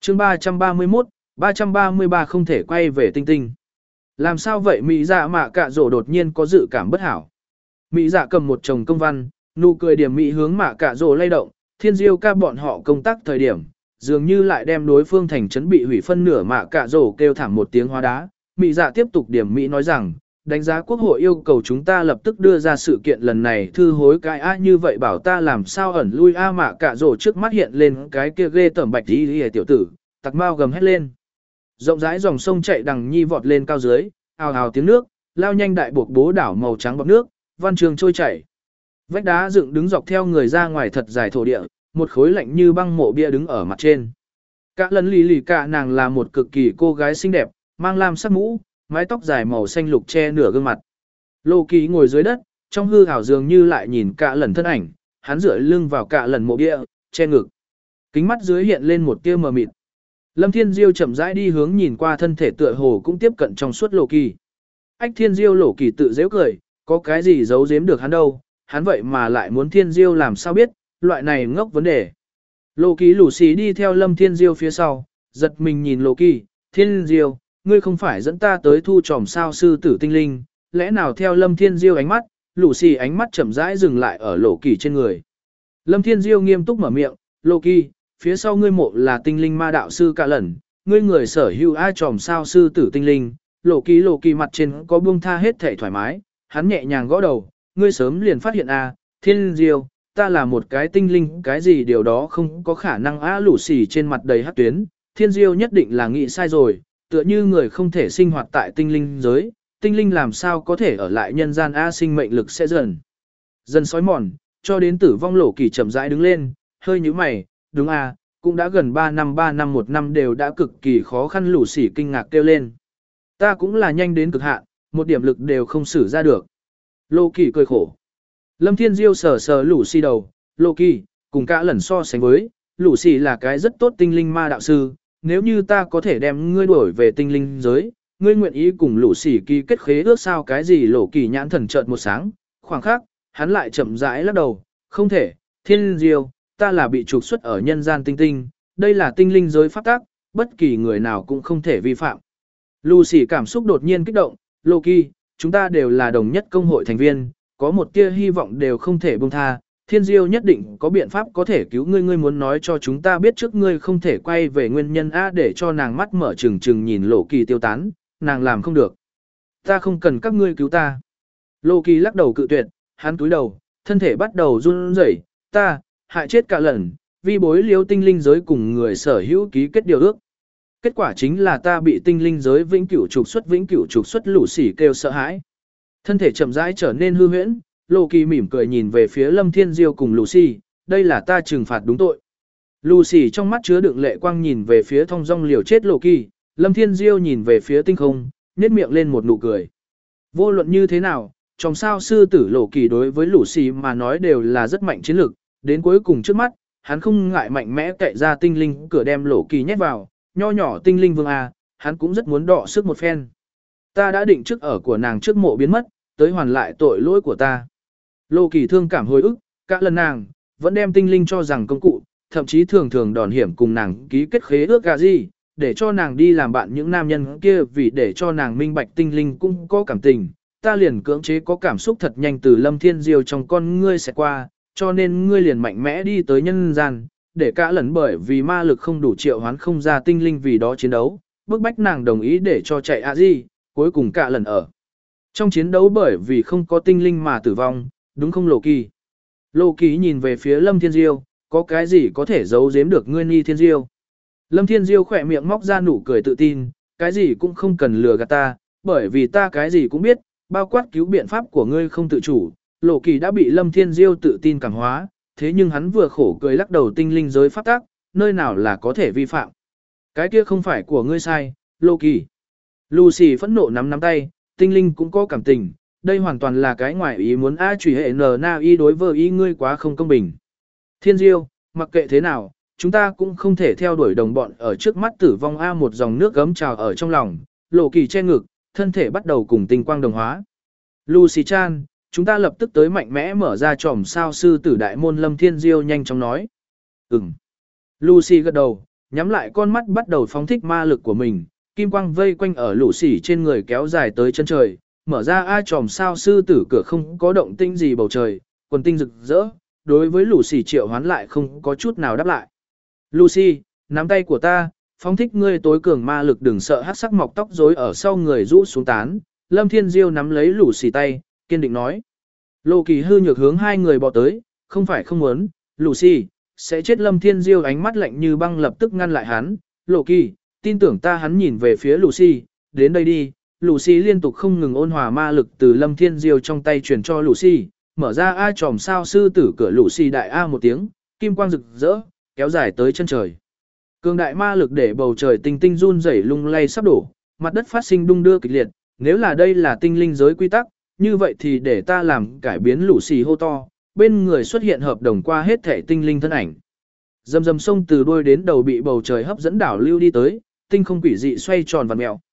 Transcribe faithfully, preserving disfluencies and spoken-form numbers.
chương ba trăm ba mươi mốt, ba trăm ba mươi ba không thể quay về tinh tinh. Làm sao vậy Mỹ dạ mạ cạ rổ đột nhiên có dự cảm bất hảo. Mỹ dạ cầm một chồng công văn, nụ cười điểm Mỹ hướng mạ cạ rổ lay động, thiên diêu ca bọn họ công tác thời điểm, dường như lại đem đối phương thành trấn bị hủy phân nửa mạ cạ rổ kêu thảm một tiếng hóa đá. Mỹ dạ tiếp tục điểm Mỹ nói rằng, đánh giá quốc hội yêu cầu chúng ta lập tức đưa ra sự kiện lần này thư hối cái a như vậy bảo ta làm sao ẩn lui a mạ cạ rổ trước mắt hiện lên cái kia ghê tởm bạch đi đi tiểu tử, tặc mau gầm hét lên. Rộng rãi dòng sông chạy đằng nhi vọt lên cao dưới, ào ào tiếng nước, lao nhanh đại buộc bố đảo màu trắng bọt nước, văn trường trôi chảy. Vách đá dựng đứng dọc theo người ra ngoài thật dài thổ địa, một khối lạnh như băng mộ bia đứng ở mặt trên. Cả lần lì lì cả nàng là một cực kỳ cô gái xinh đẹp, mang lam sắc mũ, mái tóc dài màu xanh lục che nửa gương mặt. Lô Kỳ ngồi dưới đất, trong hư ảo dường như lại nhìn cả lần thân ảnh, hắn dựa lưng vào cả lần mộ bia, che ngực. Kính mắt dưới hiện lên một tia mờ mịt. Lâm Thiên Diêu chậm rãi đi hướng nhìn qua thân thể tựa hồ cũng tiếp cận trong suốt Lô Kỳ. Ách Thiên Diêu Lô Kỳ tự giễu cười, có cái gì giấu giếm được hắn đâu, hắn vậy mà lại muốn Thiên Diêu làm sao biết, loại này ngốc vấn đề. Lô Kỳ lù xì đi theo Lâm Thiên Diêu phía sau, giật mình nhìn Lô Kỳ, Thiên Diêu, ngươi không phải dẫn ta tới thu tròm sao sư tử tinh linh, lẽ nào theo Lâm Thiên Diêu ánh mắt, lù xì ánh mắt chậm rãi dừng lại ở Lô Kỳ trên người. Lâm Thiên Diêu nghiêm túc mở miệng, Lô Kỳ, phía sau ngươi mộ là tinh linh ma đạo sư cả lần, ngươi người sở hữu ai tròm sao sư tử tinh linh, Lô Kỳ Lô Kỳ mặt trên có buông tha hết thể thoải mái, hắn nhẹ nhàng gõ đầu, ngươi sớm liền phát hiện a, Thiên Diêu, ta là một cái tinh linh, cái gì điều đó không có khả năng a lũ xì trên mặt đầy hắc tuyến, Thiên Diêu nhất định là nghĩ sai rồi, tựa như người không thể sinh hoạt tại tinh linh giới, tinh linh làm sao có thể ở lại nhân gian a sinh mệnh lực sẽ dần dần sói mòn, cho đến tử vong Lô Kỳ chậm rãi đứng lên, hơi nhíu mày, đúng a, cũng đã gần ba năm ba năm một năm đều đã cực kỳ khó khăn lũ xì kinh ngạc kêu lên. Ta cũng là nhanh đến cực hạn, một điểm lực đều không sử ra được. Lô Kỳ cười khổ. Lâm Thiên Diêu sờ sờ lũ xì đầu, Lô Kỳ, cùng cả lần so sánh với, lũ xì là cái rất tốt tinh linh ma đạo sư, nếu như ta có thể đem ngươi đuổi về tinh linh giới, ngươi nguyện ý cùng lũ xì ký kết khế ước sao cái gì Lô Kỳ nhãn thần chợt một sáng, khoảng khắc, hắn lại chậm rãi lắc đầu, không thể, Thiên Diêu, ta là bị trục xuất ở nhân gian tinh tinh, đây là tinh linh giới pháp tắc, bất kỳ người nào cũng không thể vi phạm. Lucy cảm xúc đột nhiên kích động, Lô Kỳ, chúng ta đều là đồng nhất công hội thành viên, có một tia hy vọng đều không thể buông tha, Thiên Diêu nhất định có biện pháp có thể cứu ngươi, ngươi muốn nói cho chúng ta biết trước ngươi không thể quay về nguyên nhân A để cho nàng mắt mở trừng trừng nhìn Lô Kỳ tiêu tán, nàng làm không được. Ta không cần các ngươi cứu ta. Lô Kỳ lắc đầu cự tuyệt, hắn túi đầu, thân thể bắt đầu run rẩy, ta, hại chết cả lần, vi bối liêu tinh linh giới cùng người sở hữu ký kết điều ước. Kết quả chính là ta bị tinh linh giới vĩnh cửu trục xuất vĩnh cửu trục xuất lũ xỉ kêu sợ hãi. Thân thể chậm rãi trở nên hư huyễn, Lô Kỳ mỉm cười nhìn về phía Lâm Thiên Diêu cùng Lucy, đây là ta trừng phạt đúng tội. Lucy trong mắt chứa đựng lệ quang nhìn về phía thong dong liều chết Lô Kỳ, Lâm Thiên Diêu nhìn về phía tinh không, nhếch miệng lên một nụ cười. Vô luận như thế nào, trong sao sư tử Lô Kỳ đối với Lucy mà nói đều là rất mạnh chiến lực, đến cuối cùng trước mắt, hắn không ngại mạnh mẽ cậy ra tinh linh cửa đem Lô Kỳ nhét vào, nho nhỏ tinh linh vương A, hắn cũng rất muốn đọ sức một phen. Ta đã định trước ở của nàng trước mộ biến mất, tới hoàn lại tội lỗi của ta. Lô Kỳ thương cảm hồi ức, cả lần nàng, vẫn đem tinh linh cho rằng công cụ, thậm chí thường thường đòn hiểm cùng nàng ký kết khế ước gà gì, để cho nàng đi làm bạn những nam nhân kia vì để cho nàng minh bạch tinh linh cũng có cảm tình. Ta liền cưỡng chế có cảm xúc thật nhanh từ Lâm Thiên Diêu trong con ngươi sẽ qua, cho nên ngươi liền mạnh mẽ đi tới nhân gian, để cả lần bởi vì ma lực không đủ triệu hoán không ra tinh linh vì đó chiến đấu, bức bách nàng đồng ý để cho chạy a gì, cuối cùng cả lần ở. Trong chiến đấu bởi vì không có tinh linh mà tử vong, đúng không Lô Kỳ? Lô Kỳ nhìn về phía Lâm Thiên Diêu, có cái gì có thể giấu giếm được ngươi Ni Thiên Diêu? Lâm Thiên Diêu khỏe miệng móc ra nụ cười tự tin, cái gì cũng không cần lừa gạt ta, bởi vì ta cái gì cũng biết, bao quát cứu biện pháp của ngươi không tự chủ. Lô Kỳ đã bị Lâm Thiên Diêu tự tin cảm hóa, thế nhưng hắn vừa khổ cười lắc đầu tinh linh giới pháp tắc, nơi nào là có thể vi phạm. Cái kia không phải của ngươi sai, Lô Kỳ. Lucy phẫn nộ nắm nắm tay, tinh linh cũng có cảm tình, đây hoàn toàn là cái ngoài ý muốn A chủy hệ n na y đối với ý ngươi quá không công bình. Thiên Diêu, mặc kệ thế nào, chúng ta cũng không thể theo đuổi đồng bọn ở trước mắt tử vong A một dòng nước gấm trào ở trong lòng, Lô Kỳ che ngực, thân thể bắt đầu cùng tinh quang đồng hóa. Lucy Chan, chúng ta lập tức tới mạnh mẽ mở ra tròm sao sư tử đại môn Lâm Thiên Diêu nhanh chóng nói. Ừm. Lucy gật đầu, nhắm lại con mắt bắt đầu phóng thích ma lực của mình, kim quang vây quanh ở lũ xỉ trên người kéo dài tới chân trời, mở ra a tròm sao sư tử cửa không có động tinh gì bầu trời, quần tinh rực rỡ, đối với lũ xỉ triệu hoán lại không có chút nào đáp lại. Lucy, nắm tay của ta, phóng thích ngươi tối cường ma lực, đừng sợ hắc sắc mọc tóc rối ở sau người rũ xuống tán. Lâm Thiên Diêu nắm lấy lũ xỉ tay, kiên định nói. Lộ Kỳ hư nhược hướng hai người bỏ tới, không phải không muốn, Lucy, sẽ chết. Lâm Thiên Diêu ánh mắt lạnh như băng lập tức ngăn lại hắn. Lộ Kỳ, tin tưởng ta. Hắn nhìn về phía Lucy, đến đây đi. Lucy liên tục không ngừng ôn hòa ma lực từ Lâm Thiên Diêu trong tay truyền cho Lucy, mở ra a tròm sao sư tử cửa. Lucy đại a một tiếng, kim quang rực rỡ, kéo dài tới chân trời. Cường đại ma lực để bầu trời tinh tinh run rẩy lung lay sắp đổ, mặt đất phát sinh đung đưa kịch liệt. Nếu là đây là tinh linh giới quy tắc, như vậy thì để ta làm cải biến. Lucy hô to, bên người xuất hiện hợp đồng qua hết thể tinh linh thân ảnh. Dầm dầm sông từ đuôi đến đầu bị bầu trời hấp dẫn đảo lưu đi tới, tinh không quỷ dị xoay tròn vặn mèo,